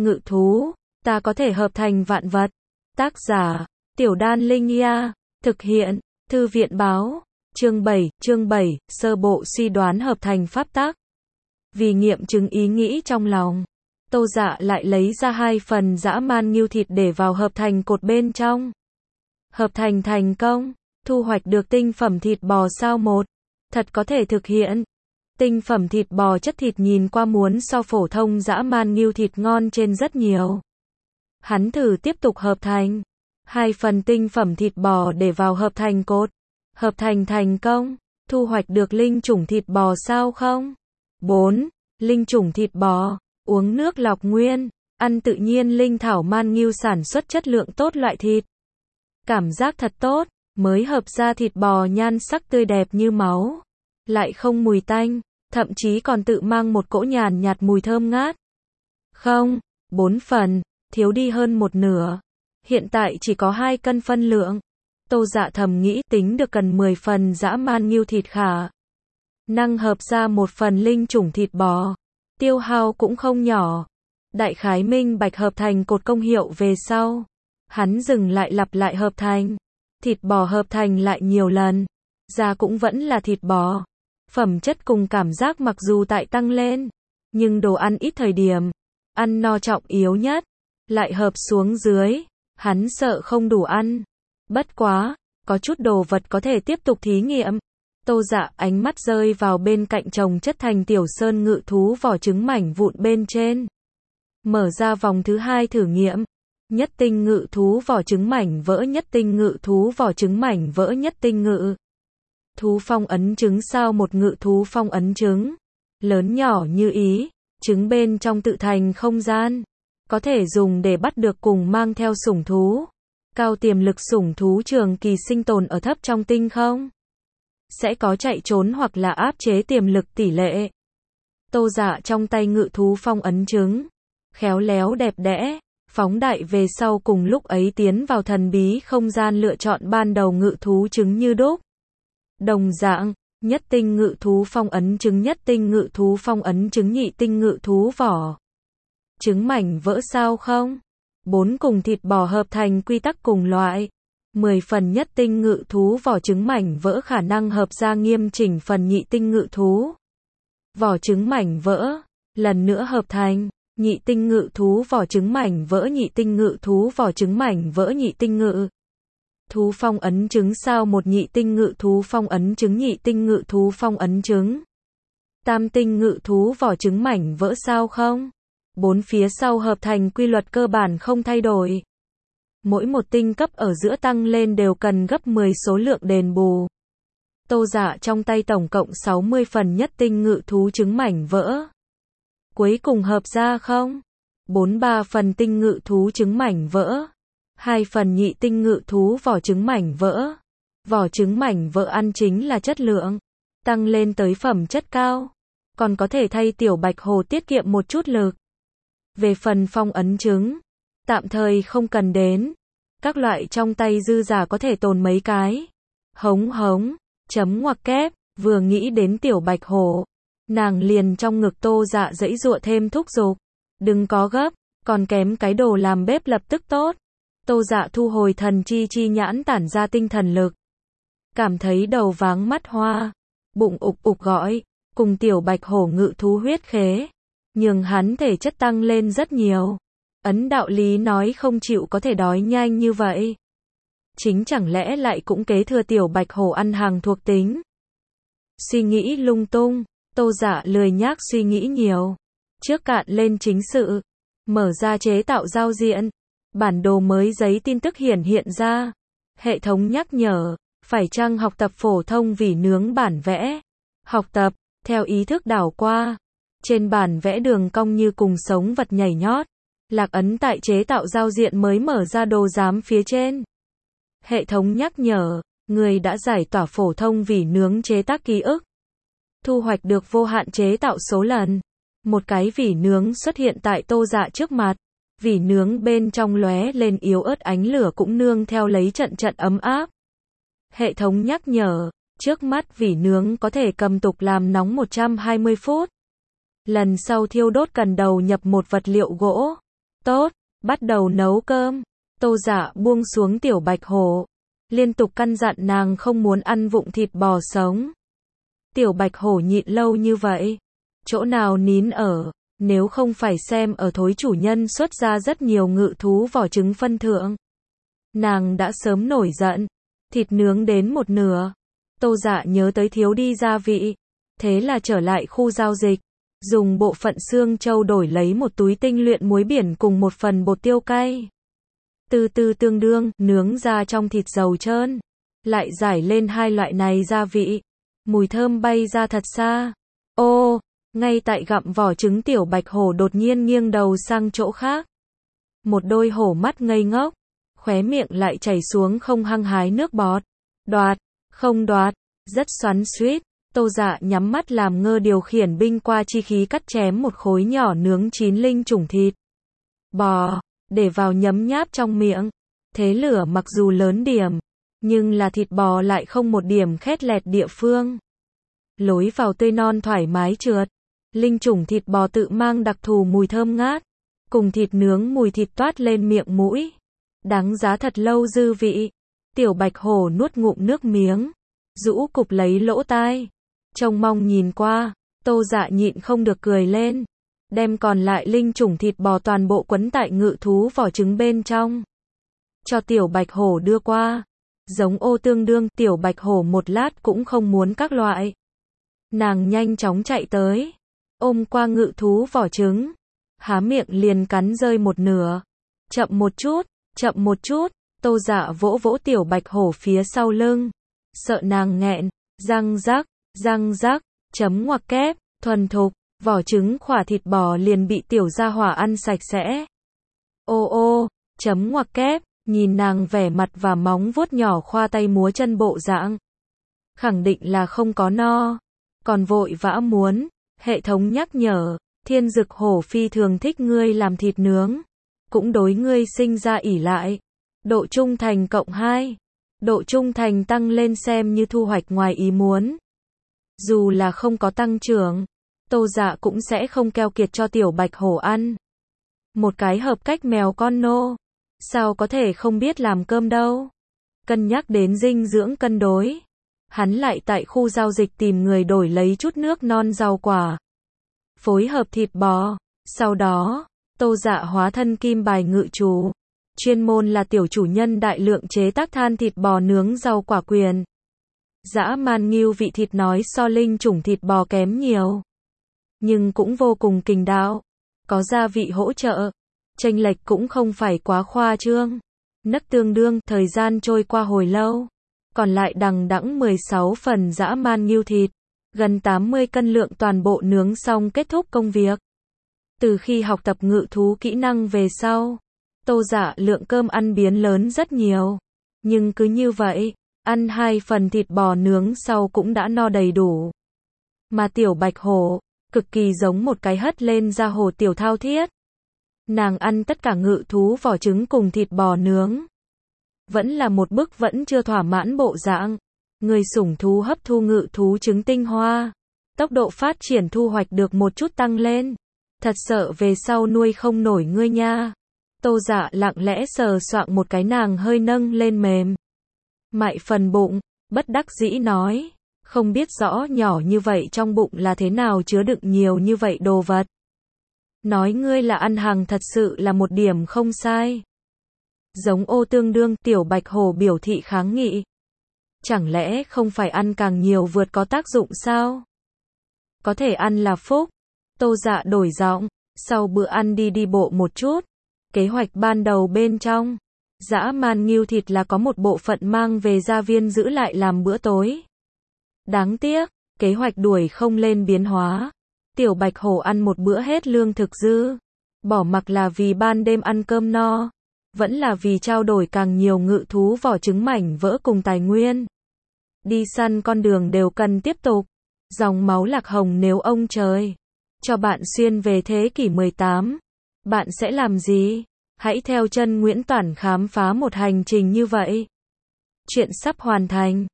ngự thú, ta có thể hợp thành vạn vật. Tác giả, Tiểu Đan Linh Nha, thực hiện, Thư viện báo, chương 7, sơ bộ suy đoán hợp thành pháp tắc. Vì nghiệm chứng ý nghĩ trong lòng, Tô Dạ lại lấy ra 2 phần dã man ngưu thịt để vào hợp thành cột bên trong. Hợp thành thành công, thu hoạch được tinh phẩm thịt bò sao 1. Thật có thể thực hiện. Tinh phẩm thịt bò chất thịt nhìn qua muốn so phổ thông dã man ngưu thịt ngon trên rất nhiều. Hắn thử tiếp tục hợp thành 2 phần tinh phẩm thịt bò để vào hợp thành cột. Hợp thành thành công, thu hoạch được linh chủng thịt bò sao không? 4. Linh chủng thịt bò, uống nước lọc nguyên, ăn tự nhiên linh thảo man ngưu sản xuất chất lượng tốt loại thịt. Cảm giác thật tốt, mới hợp ra thịt bò nhan sắc tươi đẹp như máu, lại không mùi tanh, thậm chí còn tự mang một cỗ nhàn nhạt mùi thơm ngát. Không, 4 phần, thiếu đi hơn một nửa. Hiện tại chỉ có 2 cân phân lượng. Tô Dạ thầm nghĩ tính được cần 10 phần dã man ngưu thịt khả năng hợp ra 1 phần linh chủng thịt bò. Tiêu hao cũng không nhỏ. Đại khái minh bạch hợp thành cột công hiệu về sau. Hắn dừng lại lặp lại hợp thành. Thịt bò hợp thành lại nhiều lần. Da cũng vẫn là thịt bò. Phẩm chất cùng cảm giác mặc dù tại tăng lên. Nhưng đồ ăn ít thời điểm. Ăn no trọng yếu nhất. Lại hợp xuống dưới. Hắn sợ không đủ ăn. Bất quá, có chút đồ vật có thể tiếp tục thí nghiệm. Tô Dạ ánh mắt rơi vào bên cạnh chồng chất thành tiểu sơn ngự thú vỏ trứng mảnh vụn bên trên. Mở ra vòng thứ 2 thử nghiệm. Nhất tinh ngự thú vỏ trứng mảnh vỡ, nhất tinh ngự thú vỏ trứng mảnh vỡ, nhất tinh ngự thú phong ấn trứng sao 1 ngự thú phong ấn trứng. Lớn nhỏ như ý, trứng bên trong tự thành không gian. Có thể dùng để bắt được cùng mang theo sủng thú. Cao tiềm lực sủng thú trường kỳ sinh tồn ở thấp trong tinh không. Sẽ có chạy trốn hoặc là áp chế tiềm lực tỷ lệ. Tô Dạ trong tay ngự thú phong ấn trứng. Khéo léo đẹp đẽ, phóng đại về sau cùng lúc ấy tiến vào thần bí không gian lựa chọn ban đầu ngự thú trứng như đúc. Đồng dạng, nhất tinh ngự thú phong ấn trứng, nhất tinh ngự thú phong ấn trứng, nhị tinh ngự thú vỏ trứng mảnh vỡ sao không? 4 cùng thịt bò hợp thành quy tắc cùng loại. 10 phần nhất tinh ngự thú vỏ trứng mảnh vỡ khả năng hợp ra nghiêm chỉnh phần nhị tinh ngự thú vỏ trứng mảnh vỡ. Lần nữa hợp thành nhị tinh ngự thú vỏ trứng mảnh vỡ, nhị tinh ngự thú vỏ trứng mảnh vỡ, nhị tinh ngự thú phong ấn trứng sao 1, nhị tinh ngự thú phong ấn trứng, nhị tinh ngự thú phong ấn trứng. Tam tinh ngự thú vỏ trứng mảnh vỡ sao không? 4 phía sau hợp thành quy luật cơ bản không thay đổi. Mỗi một tinh cấp ở giữa tăng lên đều cần gấp 10 số lượng đền bù. Tô Dạ trong tay tổng cộng 60 phần nhất tinh ngự thú trứng mảnh vỡ. Cuối cùng hợp ra không? 43 phần tinh ngự thú trứng mảnh vỡ. 2 phần nhị tinh ngự thú vỏ trứng mảnh vỡ. Vỏ trứng mảnh vỡ ăn chính là chất lượng. Tăng lên tới phẩm chất cao. Còn có thể thay tiểu bạch hồ tiết kiệm một chút lực. Về phần phong ấn trứng, tạm thời không cần đến. Các loại trong tay dư giả có thể tồn mấy cái. Hống hống, chấm ngoặc kép, vừa nghĩ đến tiểu bạch hổ. Nàng liền trong ngực Tô Dạ giãy giụa thêm thúc giục. Đừng có gấp, còn kém cái đồ làm bếp lập tức tốt. Tô Dạ thu hồi thần chi nhãn tản ra tinh thần lực. Cảm thấy đầu váng mắt hoa. Bụng ục ục gọi, cùng tiểu bạch hổ ngự thú huyết khế. Nhưng hắn thể chất tăng lên rất nhiều. Ấn đạo lý nói không chịu có thể đói nhanh như vậy. Chính chẳng lẽ lại cũng kế thừa tiểu bạch hổ ăn hàng thuộc tính. Suy nghĩ lung tung, Tô Dạ lười nhác suy nghĩ nhiều. Trước cạn lên chính sự. Mở ra chế tạo giao diện. Bản đồ mới giấy tin tức hiện ra. Hệ thống nhắc nhở, phải chăng học tập phổ thông vỉ nướng bản vẽ. Học tập, theo ý thức đảo qua. Trên bản vẽ đường cong như cùng sống vật nhảy nhót. Lạc ấn tại chế tạo giao diện mới mở ra đồ giám phía trên. Hệ thống nhắc nhở, người đã giải tỏa phổ thông vỉ nướng chế tác ký ức. Thu hoạch được vô hạn chế tạo số lần. Một cái vỉ nướng xuất hiện tại Tô Dạ trước mặt. Vỉ nướng bên trong lóe lên yếu ớt ánh lửa cũng nương theo lấy trận ấm áp. Hệ thống nhắc nhở, trước mắt vỉ nướng có thể cầm tục làm nóng 120 phút. Lần sau thiêu đốt cần đầu nhập một vật liệu gỗ. Tốt, bắt đầu nấu cơm. Tô Dạ buông xuống Tiểu Bạch Hổ, liên tục căn dặn nàng không muốn ăn vụng thịt bò sống. Tiểu Bạch Hổ nhịn lâu như vậy, chỗ nào nín ở, nếu không phải xem ở thối chủ nhân xuất ra rất nhiều ngự thú vỏ trứng phân thượng. Nàng đã sớm nổi giận, thịt nướng đến một nửa. Tô Dạ nhớ tới thiếu đi gia vị, thế là trở lại khu giao dịch, dùng bộ phận xương trâu đổi lấy một túi tinh luyện muối biển cùng một phần bột tiêu cay. Từ từ tương đương, nướng ra trong thịt dầu trơn, lại rải lên hai loại này gia vị. Mùi thơm bay ra thật xa. Ô, ngay tại gặm vỏ trứng Tiểu Bạch Hổ đột nhiên nghiêng đầu sang chỗ khác. Một đôi hổ mắt ngây ngốc, khóe miệng lại chảy xuống không hăng hái nước bọt. Đoạt, không đoạt, rất xoắn xuýt. Tô Dạ nhắm mắt làm ngơ điều khiển binh qua chi khí cắt chém một khối nhỏ nướng chín linh trùng thịt bò, để vào nhấm nháp trong miệng. Thế lửa mặc dù lớn điểm, nhưng là thịt bò lại không một điểm khét lẹt địa phương. Lối vào tươi non thoải mái trượt. Linh trùng thịt bò tự mang đặc thù mùi thơm ngát, cùng thịt nướng mùi thịt toát lên miệng mũi. Đáng giá thật lâu dư vị. Tiểu Bạch Hổ nuốt ngụm nước miếng, rũ cụp lấy lỗ tai, trông mong nhìn qua. Tô Dạ nhịn không được cười lên, đem còn lại linh trùng thịt bò toàn bộ quấn tại ngự thú vỏ trứng bên trong, cho Tiểu Bạch Hổ đưa qua. Giống ô tương đương, Tiểu Bạch Hổ một lát cũng không muốn các loại. Nàng nhanh chóng chạy tới, ôm qua ngự thú vỏ trứng, há miệng liền cắn rơi một nửa. Chậm một chút, chậm một chút. Tô Dạ vỗ vỗ Tiểu Bạch Hổ phía sau lưng, sợ nàng nghẹn. Răng rắc, chấm ngoặc kép, thuần thục, vỏ trứng khỏa thịt bò liền bị tiểu gia hỏa ăn sạch sẽ. Ô ô, chấm ngoặc kép, nhìn nàng vẻ mặt và móng vuốt nhỏ khoa tay múa chân bộ dạng, khẳng định là không có no, còn vội vã muốn. Hệ thống nhắc nhở, Thiên Dực Hổ phi thường thích ngươi làm thịt nướng, cũng đối ngươi sinh ra ỷ lại. Độ trung thành cộng 2. Độ trung thành tăng lên xem như thu hoạch ngoài ý muốn. Dù là không có tăng trưởng, Tô Dạ cũng sẽ không keo kiệt cho Tiểu Bạch Hổ ăn. Một cái hợp cách mèo con nô, sao có thể không biết làm cơm đâu. Cân nhắc đến dinh dưỡng cân đối, hắn lại tại khu giao dịch tìm người đổi lấy chút nước non rau quả, phối hợp thịt bò. Sau đó, Tô Dạ hóa thân kim bài ngự chủ, chuyên môn là tiểu chủ nhân đại lượng chế tác than thịt bò nướng rau quả quyền. Dã man ngưu vị thịt nói so linh trùng thịt bò kém nhiều, nhưng cũng vô cùng kình đạo, có gia vị hỗ trợ, chênh lệch cũng không phải quá khoa trương. Nấc tương đương, thời gian trôi qua hồi lâu, còn lại đằng đẵng 16 phần dã man ngưu thịt, gần 80 cân lượng toàn bộ nướng xong kết thúc công việc. Từ khi học tập ngự thú kỹ năng về sau, Tô Dạ lượng cơm ăn biến lớn rất nhiều, nhưng cứ như vậy, ăn 2 phần thịt bò nướng sau cũng đã no đầy đủ. Mà Tiểu Bạch Hổ, cực kỳ giống một cái hất lên da hổ tiểu thao thiết. Nàng ăn tất cả ngự thú vỏ trứng cùng thịt bò nướng, vẫn là một bức vẫn chưa thỏa mãn bộ dạng. Người sủng thú hấp thu ngự thú trứng tinh hoa, tốc độ phát triển thu hoạch được một chút tăng lên. Thật sợ về sau nuôi không nổi ngươi nha. Tô Dạ lặng lẽ sờ soạng một cái nàng hơi nâng lên mềm mại phần bụng, bất đắc dĩ nói, không biết rõ nhỏ như vậy trong bụng là thế nào chứa đựng nhiều như vậy đồ vật. Nói ngươi là ăn hàng thật sự là một điểm không sai. Giống ô tương đương, Tiểu Bạch Hổ biểu thị kháng nghị. Chẳng lẽ không phải ăn càng nhiều vượt có tác dụng sao? Có thể ăn là phúc. Tô Dạ đổi giọng, sau bữa ăn đi bộ một chút. Kế hoạch ban đầu bên trong, dã man ngưu thịt là có một bộ phận mang về gia viên giữ lại làm bữa tối. Đáng tiếc, kế hoạch đuổi không lên biến hóa. Tiểu Bạch Hổ ăn một bữa hết lương thực dư. Bỏ mặc là vì ban đêm ăn cơm no, vẫn là vì trao đổi càng nhiều ngự thú vỏ trứng mảnh vỡ cùng tài nguyên. Đi săn con đường đều cần tiếp tục. Dòng máu lạc hồng nếu ông trời cho bạn xuyên về thế kỷ 18, bạn sẽ làm gì? Hãy theo chân Nguyễn Toản khám phá một hành trình như vậy. Chuyện sắp hoàn thành.